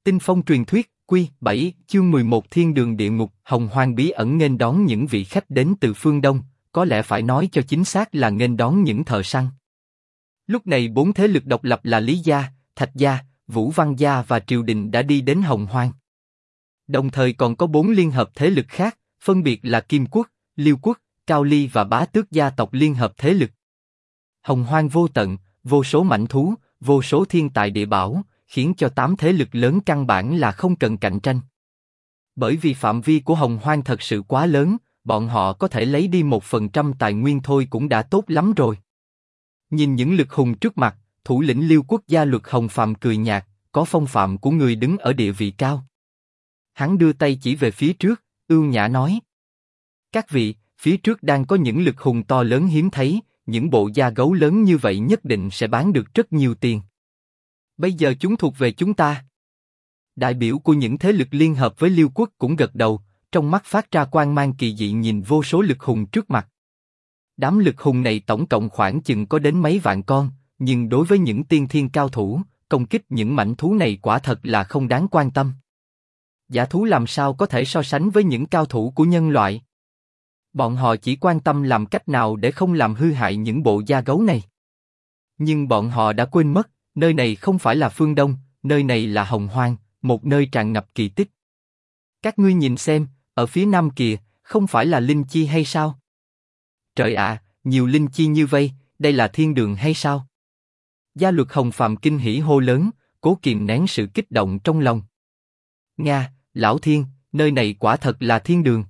Tinh Phong truyền thuyết, Quy 7, chương 11 Thiên đường địa ngục. Hồng Hoang bí ẩn nghênh đón những vị khách đến từ phương Đông, có lẽ phải nói cho chính xác là nghênh đón những thợ săn. Lúc này 4 thế lực độc lập là Lý Gia, Thạch Gia, Vũ Văn Gia và Triều Đình đã đi đến Hồng Hoang. Đồng thời còn có 4 liên hợp thế lực khác, phân biệt là Kim Quốc, Liêu Quốc, Cao Ly và Bá Tước gia tộc liên hợp thế lực. Hồng Hoang vô tận, vô số mãnh thú, vô số thiên tài địa bảo, khiến cho 8 thế lực lớn căn bản là không cần cạnh tranh. Bởi vì phạm vi của Hồng Hoang thật sự quá lớn, bọn họ có thể lấy đi 1% tài nguyên thôi cũng đã tốt lắm rồi. Nhìn những lực hùng trước mặt, thủ lĩnh Liêu Quốc gia Luật Hồng Phàm cười nhạt, có phong phạm của người đứng ở địa vị cao. Hắn đưa tay chỉ về phía trước, ưu nhã nói: các vị, phía trước đang có những lực hùng to lớn hiếm thấy, những bộ da gấu lớn như vậy nhất định sẽ bán được rất nhiều tiền. Bây giờ chúng thuộc về chúng ta. Đại biểu của những thế lực liên hợp với Liêu Quốc cũng gật đầu, trong mắt phát ra quang mang kỳ dị nhìn vô số lực hùng trước mặt. Đám lực hùng này tổng cộng khoảng chừng có đến mấy vạn con, nhưng đối với những tiên thiên cao thủ, công kích những mãnh thú này quả thật là không đáng quan tâm. Dã thú làm sao có thể so sánh với những cao thủ của nhân loại? Bọn họ chỉ quan tâm làm cách nào để không làm hư hại những bộ da gấu này. Nhưng bọn họ đã quên mất, nơi này không phải là phương Đông, nơi này là Hồng Hoang, một nơi tràn ngập kỳ tích. Các ngươi nhìn xem, ở phía nam kìa, không phải là linh chi hay sao? Trời ạ, nhiều linh chi như vậy, đây là thiên đường hay sao? Gia Luật Hồng Phàm kinh hỉ hô lớn, cố kìm nén sự kích động trong lòng. Nga, lão thiên, nơi này quả thật là thiên đường.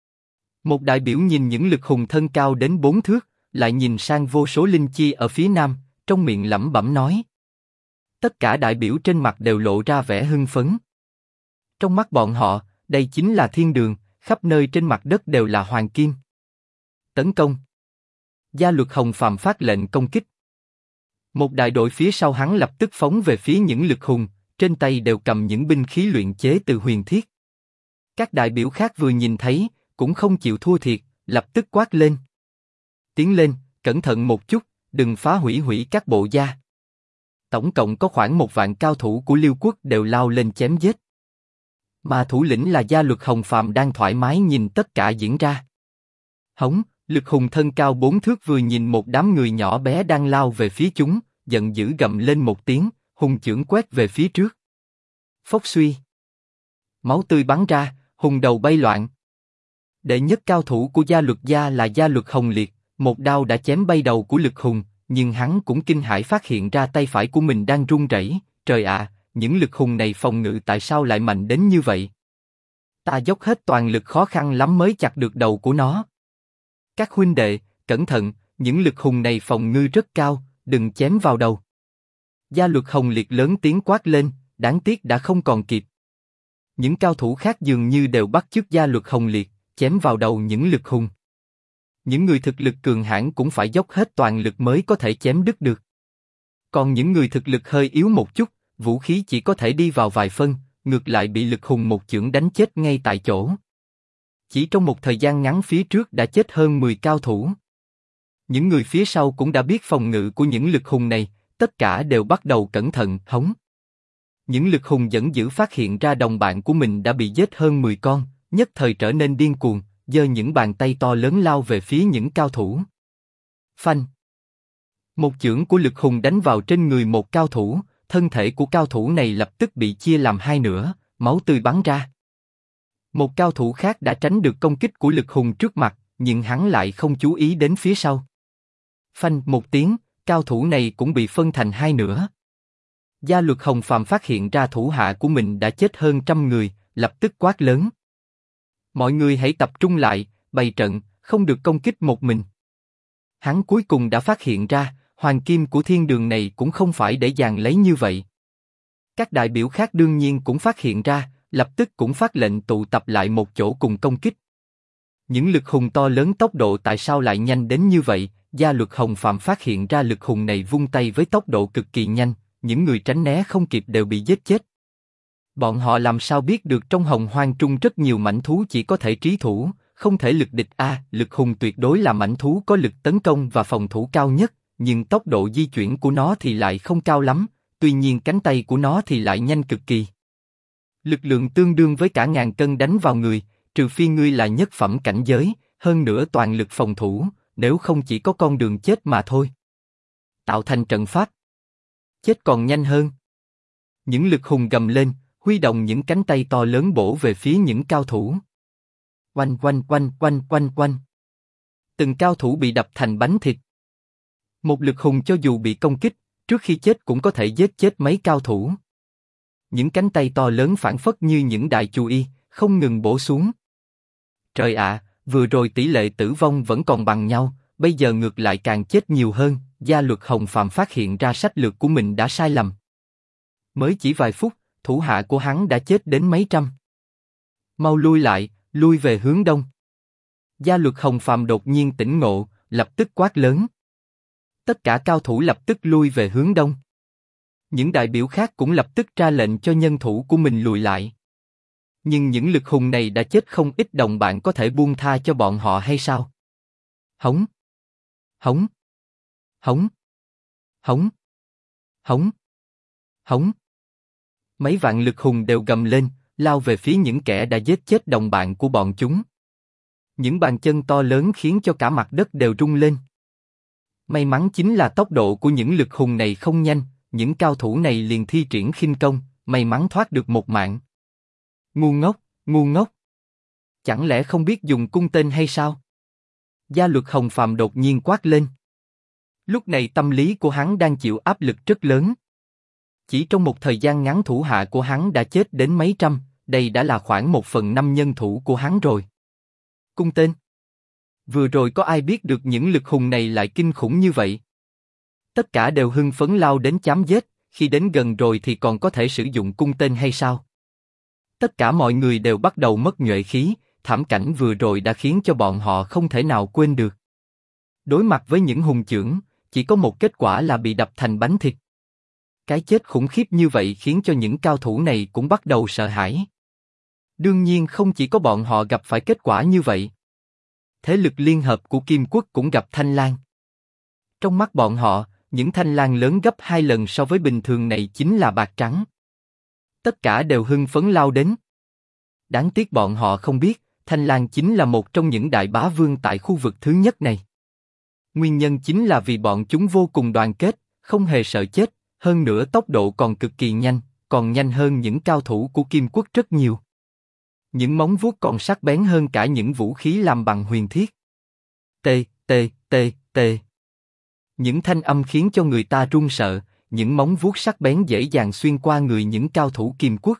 Một đại biểu nhìn những lực hùng thân cao đến 4 thước, lại nhìn sang vô số linh chi ở phía nam, trong miệng lẩm bẩm nói. Tất cả đại biểu trên mặt đều lộ ra vẻ hưng phấn. Trong mắt bọn họ, đây chính là thiên đường, khắp nơi trên mặt đất đều là hoàng kim. Tấn công. Gia Luật Hồng Phàm phát lệnh công kích. Một đại đội phía sau hắn lập tức phóng về phía những lực hùng, trên tay đều cầm những binh khí luyện chế từ huyền thiết. Các đại biểu khác vừa nhìn thấy, cũng không chịu thua thiệt, lập tức quát lên. Tiến lên, cẩn thận một chút, đừng phá hủy các bộ da. Tổng cộng có khoảng 1 vạn cao thủ của Liêu Quốc đều lao lên chém giết. Mà thủ lĩnh là Gia Luật Hồng Phàm đang thoải mái nhìn tất cả diễn ra. Hống, lực hùng thân cao 4 thước vừa nhìn một đám người nhỏ bé đang lao về phía chúng, giận dữ gầm lên một tiếng, hùng chưởng quét về phía trước. Phốc suy. Máu tươi bắn ra, hùng đầu bay loạn. Đệ nhất cao thủ của Gia Luật gia là Gia Luật Hồng Liệt, một đao đã chém bay đầu của lực hùng, nhưng hắn cũng kinh hãi phát hiện ra tay phải của mình đang run rẩy. Trời ạ, những lực hùng này phòng ngự tại sao lại mạnh đến như vậy? Ta dốc hết toàn lực khó khăn lắm mới chặt được đầu của nó. Các huynh đệ, cẩn thận, những lực hùng này phòng ngự rất cao, đừng chém vào đầu. Gia Luật Hồng Liệt lớn tiếng quát lên, đáng tiếc đã không còn kịp. Những cao thủ khác dường như đều bắt chước Gia Luật Hồng Liệt, chém vào đầu những lực hùng. Những người thực lực cường hãn cũng phải dốc hết toàn lực mới có thể chém đứt được. Còn những người thực lực hơi yếu một chút, vũ khí chỉ có thể đi vào vài phân, ngược lại bị lực hùng một chưởng đánh chết ngay tại chỗ. Chỉ trong một thời gian ngắn phía trước đã chết hơn 10 cao thủ. Những người phía sau cũng đã biết phòng ngự của những lực hùng này, tất cả đều bắt đầu cẩn thận hống. Những lực hùng giận dữ phát hiện ra đồng bạn của mình đã bị giết hơn 10 con, nhất thời trở nên điên cuồng, giơ những bàn tay to lớn lao về phía những cao thủ. Phanh! Một chưởng của lực hùng đánh vào trên người một cao thủ, thân thể của cao thủ này lập tức bị chia làm hai nửa, máu tươi bắn ra. Một cao thủ khác đã tránh được công kích của lực hùng trước mặt, nhưng hắn lại không chú ý đến phía sau. Phanh một tiếng, cao thủ này cũng bị phân thành hai nửa. Gia Luật Hồng Phàm phát hiện ra thủ hạ của mình đã chết hơn 100 người, lập tức quát lớn. Mọi người hãy tập trung lại, bày trận, không được công kích một mình. Hắn cuối cùng đã phát hiện ra, hoàng kim của thiên đường này cũng không phải để dàn lấy như vậy. Các đại biểu khác đương nhiên cũng phát hiện ra, lập tức cũng phát lệnh tụ tập lại một chỗ cùng công kích. Những lực hùng to lớn tốc độ tại sao lại nhanh đến như vậy? Gia Luật Hồng Phàm phát hiện ra lực hùng này vung tay với tốc độ cực kỳ nhanh, những người tránh né không kịp đều bị giết chết. Bọn họ làm sao biết được trong Hồng Hoang Trung rất nhiều mãnh thú chỉ có thể trí thủ, không thể lực địch lực hùng tuyệt đối là mãnh thú có lực tấn công và phòng thủ cao nhất, nhưng tốc độ di chuyển của nó thì lại không cao lắm, tuy nhiên cánh tay của nó thì lại nhanh cực kỳ. Lực lượng tương đương với cả ngàn cân đánh vào người, trừ phi ngươi là nhất phẩm cảnh giới, hơn nữa toàn lực phòng thủ, nếu không chỉ có con đường chết mà thôi. Tạo thành trận pháp. Chết còn nhanh hơn. Những lực hùng gầm lên, huy động những cánh tay to lớn bổ về phía những cao thủ. Oanh oanh oanh oanh oanh oanh. Từng cao thủ bị đập thành bánh thịt. Một lực hùng cho dù bị công kích, trước khi chết cũng có thể giết chết mấy cao thủ. Những cánh tay to lớn phảng phất như những đại chu y, không ngừng bổ xuống. Trời ạ, vừa rồi tỷ lệ tử vong vẫn còn bằng nhau, bây giờ ngược lại càng chết nhiều hơn. Gia Luật Hồng Phàm phát hiện ra sách lược của mình đã sai lầm. Mới chỉ vài phút, thủ hạ của hắn đã chết đến mấy trăm. Mau lui lại, lui về hướng đông. Gia Luật Hồng Phàm đột nhiên tỉnh ngộ, lập tức quát lớn. Tất cả cao thủ lập tức lui về hướng đông. Những đại biểu khác cũng lập tức ra lệnh cho nhân thủ của mình lùi lại. Nhưng những lực hùng này đã chết không ít, đồng bạn có thể buông tha cho bọn họ hay sao? Hống! Hống! Hống! Hống! Hống! Hống! Mấy vạn lực hùng đều gầm lên, lao về phía những kẻ đã giết chết đồng bạn của bọn chúng. Những bàn chân to lớn khiến cho cả mặt đất đều rung lên. May mắn chính là tốc độ của những lực hùng này không nhanh, những cao thủ này liền thi triển khinh công, may mắn thoát được một mạng. Ngu ngốc, ngu ngốc. Chẳng lẽ không biết dùng cung tên hay sao? Gia Luật Hồng Phàm đột nhiên quát lên. Lúc này tâm lý của hắn đang chịu áp lực rất lớn. Chỉ trong một thời gian ngắn thủ hạ của hắn đã chết đến mấy trăm, đây đã là khoảng 1/5 nhân thủ của hắn rồi. Cung tên. Vừa rồi có ai biết được những lực hùng này lại kinh khủng như vậy? Tất cả đều hưng phấn lao đến chém giết, khi đến gần rồi thì còn có thể sử dụng cung tên hay sao? Tất cả mọi người đều bắt đầu mất nhuệ khí, thảm cảnh vừa rồi đã khiến cho bọn họ không thể nào quên được. Đối mặt với những hùng chưởng, chỉ có một kết quả là bị đập thành bánh thịt. Cái chết khủng khiếp như vậy khiến cho những cao thủ này cũng bắt đầu sợ hãi. Đương nhiên không chỉ có bọn họ gặp phải kết quả như vậy. Thế lực liên hợp của Kim Quốc cũng gặp Thanh Lang. Trong mắt bọn họ, những thanh lang lớn gấp 2 lần so với bình thường này chính là bạc trắng. Tất cả đều hưng phấn lao đến. Đáng tiếc bọn họ không biết, Thanh Lang chính là một trong những đại bá vương tại khu vực thứ nhất này. Nguyên nhân chính là vì bọn chúng vô cùng đoàn kết, không hề sợ chết, hơn nữa tốc độ còn cực kỳ nhanh, còn nhanh hơn những cao thủ của Kim Quốc rất nhiều. Những móng vuốt còn sắc bén hơn cả những vũ khí làm bằng huyền thiết. Tê, tê, tê, tê. Những thanh âm khiến cho người ta run sợ, những móng vuốt sắc bén dễ dàng xuyên qua người những cao thủ Kim Quốc.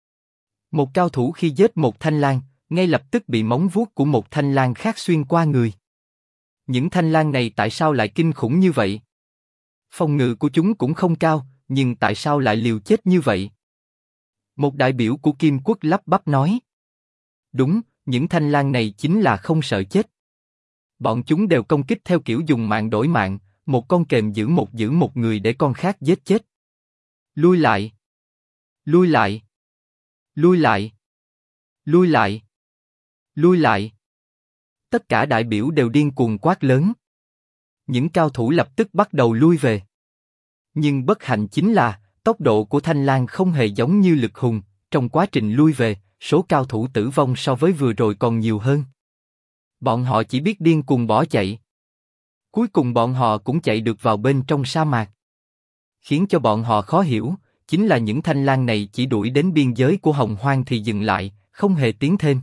Một cao thủ khi giết một thanh lang, ngay lập tức bị móng vuốt của một thanh lang khác xuyên qua người. Những thanh lang này tại sao lại kinh khủng như vậy? Phòng ngự của chúng cũng không cao, nhưng tại sao lại liều chết như vậy? Một đại biểu của Kim Quốc lắp bắp nói. Đúng, những thanh lang này chính là không sợ chết. Bọn chúng đều công kích theo kiểu dùng mạng đổi mạng, một con kềm giữ một người để con khác giết chết. Lui lại! Lui lại! Lui lại! Lui lại! Lui lại! Tất cả đại biểu đều điên cuồng quát lớn. Những cao thủ lập tức bắt đầu lui về. Nhưng bất hạnh chính là, tốc độ của Thanh Lang không hề giống như lực hùng, trong quá trình lui về, số cao thủ tử vong so với vừa rồi còn nhiều hơn. Bọn họ chỉ biết điên cuồng bỏ chạy. Cuối cùng bọn họ cũng chạy được vào bên trong sa mạc. Khiến cho bọn họ khó hiểu, chính là những thanh lang này chỉ đuổi đến biên giới của Hồng Hoang thì dừng lại, không hề tiến thêm.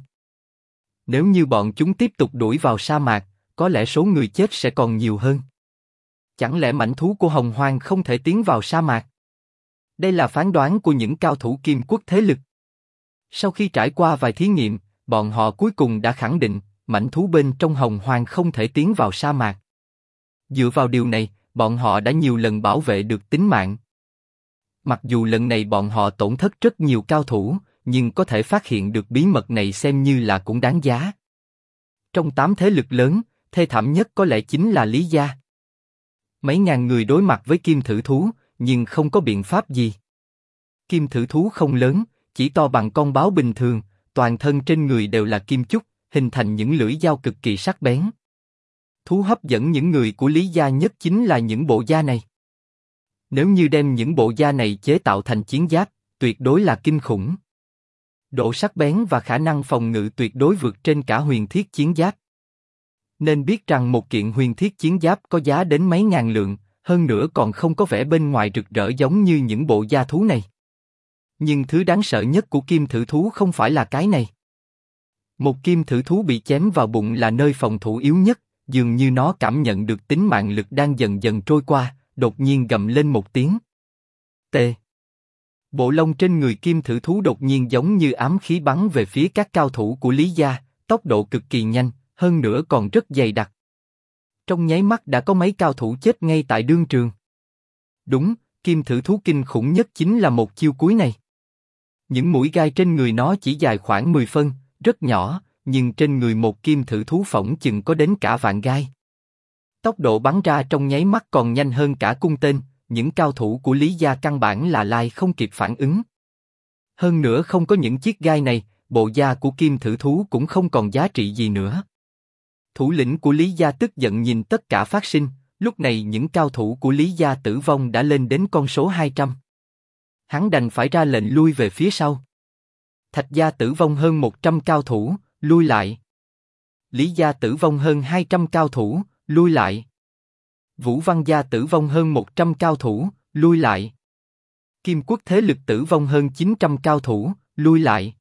Nếu như bọn chúng tiếp tục đuổi vào sa mạc, có lẽ số người chết sẽ còn nhiều hơn. Chẳng lẽ mãnh thú của Hồng Hoang không thể tiến vào sa mạc? Đây là phán đoán của những cao thủ Kim Quốc thế lực. Sau khi trải qua vài thí nghiệm, bọn họ cuối cùng đã khẳng định, mãnh thú bên trong Hồng Hoang không thể tiến vào sa mạc. Dựa vào điều này, bọn họ đã nhiều lần bảo vệ được tính mạng. Mặc dù lần này bọn họ tổn thất rất nhiều cao thủ, nhưng có thể phát hiện được bí mật này xem như là cũng đáng giá. Trong 8 thế lực lớn, thê thảm nhất có lẽ chính là Lý Gia. Mấy ngàn người đối mặt với kim thử thú, nhưng không có biện pháp gì. Kim thử thú không lớn, chỉ to bằng con báo bình thường, toàn thân trên người đều là kim chúc, hình thành những lưỡi dao cực kỳ sắc bén. Thú hấp dẫn những người của Lý Gia nhất chính là những bộ da này. Nếu như đem những bộ da này chế tạo thành chiến giáp, tuyệt đối là kinh khủng. Độ sắc bén và khả năng phòng ngự tuyệt đối vượt trên cả huyền thiết chiến giáp. Nên biết rằng một kiện huyền thiết chiến giáp có giá đến mấy ngàn lượng, hơn nữa còn không có vẻ bên ngoài rực rỡ giống như những bộ da thú này. Nhưng thứ đáng sợ nhất của kim thử thú không phải là cái này. Một kim thử thú bị chém vào bụng là nơi phòng thủ yếu nhất, dường như nó cảm nhận được tính mạng lực đang dần dần trôi qua, đột nhiên gầm lên một tiếng. T. Bộ lông trên người kim thử thú đột nhiên giống như ám khí bắn về phía các cao thủ của Lý gia, tốc độ cực kỳ nhanh, hơn nữa còn rất dày đặc. Trong nháy mắt đã có mấy cao thủ chết ngay tại đương trường. Đúng, kim thử thú kinh khủng nhất chính là một chiêu cuối này. Những mũi gai trên người nó chỉ dài khoảng 10 phân, rất nhỏ, nhưng trên người một kim thử thú phỏng chừng có đến cả vạn gai. Tốc độ bắn ra trong nháy mắt còn nhanh hơn cả cung tên, những cao thủ của Lý gia căn bản là lai không kịp phản ứng. Hơn nữa không có những chiếc gai này, bộ da của kim thử thú cũng không còn giá trị gì nữa. Thủ lĩnh của Lý gia tức giận nhìn tất cả phát sinh, lúc này những cao thủ của Lý gia tử vong đã lên đến con số 200. Hắn đành phải ra lệnh lui về phía sau. Thạch gia tử vong hơn 100 cao thủ, lui lại. Lý gia tử vong hơn 200 cao thủ, lui lại. Vũ Văn gia tử vong hơn 100 cao thủ, lui lại. Kim Quốc thế lực tử vong hơn 900 cao thủ, lui lại.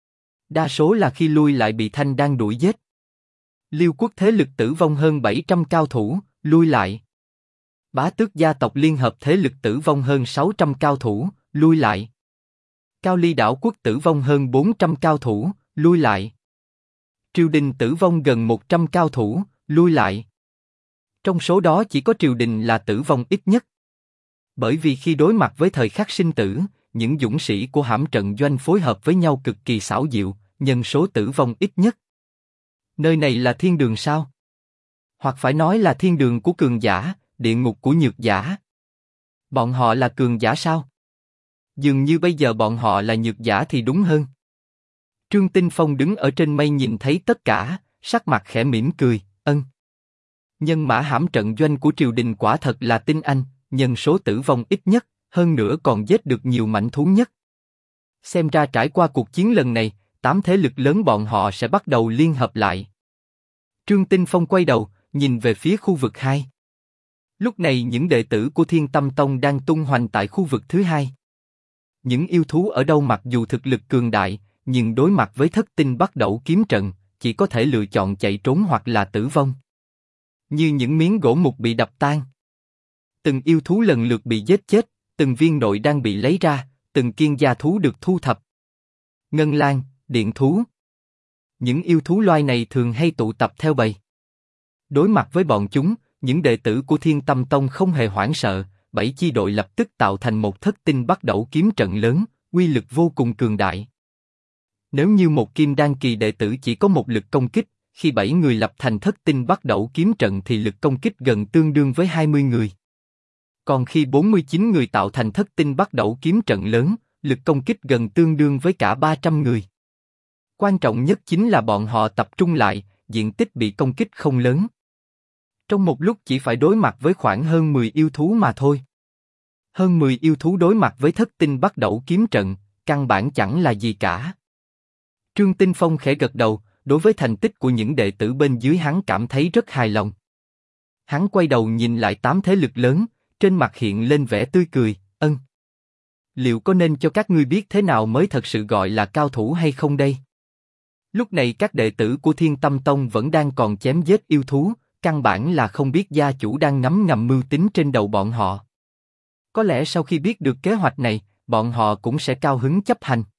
Đa số là khi lui lại bị Thanh Đan đuổi giết. Liêu Quốc thế lực tử vong hơn 700 cao thủ, lui lại. Bá Tước gia tộc liên hợp thế lực tử vong hơn 600 cao thủ, lui lại. Cao Ly đảo quốc tử vong hơn 400 cao thủ, lui lại. Triều đình tử vong gần 100 cao thủ, lui lại. Trong số đó chỉ có triều đình là tử vong ít nhất. Bởi vì khi đối mặt với thời khắc sinh tử, những dũng sĩ của hãm trận doanh phối hợp với nhau cực kỳ xảo diệu, nhân số tử vong ít nhất. Nơi này là thiên đường sao? Hoặc phải nói là thiên đường của cường giả, địa ngục của nhược giả. Bọn họ là cường giả sao? Dường như bây giờ bọn họ là nhược giả thì đúng hơn. Trương Tinh Phong đứng ở trên mây nhìn thấy tất cả, sắc mặt khẽ mỉm cười, ân. Nhân mã hãm trận doanh của triều đình quả thật là tinh anh, nhân số tử vong ít nhất, hơn nữa còn giết được nhiều mãnh thú nhất. Xem ra trải qua cuộc chiến lần này, 8 thế lực lớn bọn họ sẽ bắt đầu liên hợp lại. Trương Tinh Phong quay đầu, nhìn về phía khu vực 2. Lúc này những đệ tử của Thiên Tâm Tông đang tung hoành tại khu vực thứ 2. Những yêu thú ở đâu mặc dù thực lực cường đại, nhưng đối mặt với thất tinh bắt đẩu kiếm trận, chỉ có thể lựa chọn chạy trốn hoặc là tử vong. Như những miếng gỗ mục bị đập tan. Từng yêu thú lần lượt bị giết chết, từng viên nội đang bị lấy ra, từng kiên gia thú được thu thập. Ngân lang, điện thú. Những yêu thú loài này thường hay tụ tập theo bầy. Đối mặt với bọn chúng, những đệ tử của Thiên Tâm Tông không hề hoảng sợ, 7 chi đội lập tức tạo thành một thất tinh bắt đẩu kiếm trận lớn, uy lực vô cùng cường đại. Nếu như một kim đan kỳ đệ tử chỉ có một lực công kích, khi 7 người lập thành thất tinh bắt đẩu kiếm trận thì lực công kích gần tương đương với 20 người. Còn khi 49 người tạo thành thất tinh bắt đẩu kiếm trận lớn, lực công kích gần tương đương với cả 300 người. Quan trọng nhất chính là bọn họ tập trung lại, diện tích bị công kích không lớn. Trong một lúc chỉ phải đối mặt với khoảng hơn 10 yêu thú mà thôi. Hơn 10 yêu thú đối mặt với thất tinh bắt đẩu kiếm trận, căn bản chẳng là gì cả. Trương Tinh Phong khẽ gật đầu, đối với thành tích của những đệ tử bên dưới hắn cảm thấy rất hài lòng. Hắn quay đầu nhìn lại 8 thế lực lớn, trên mặt hiện lên vẻ tươi cười, ân. Liệu có nên cho các ngươi biết thế nào mới thật sự gọi là cao thủ hay không đây? Lúc này các đệ tử của Thiên Tâm Tông vẫn đang còn chém giết yêu thú, căn bản là không biết gia chủ đang ngấm ngầm mưu tính trên đầu bọn họ. Có lẽ sau khi biết được kế hoạch này, bọn họ cũng sẽ cao hứng chấp hành.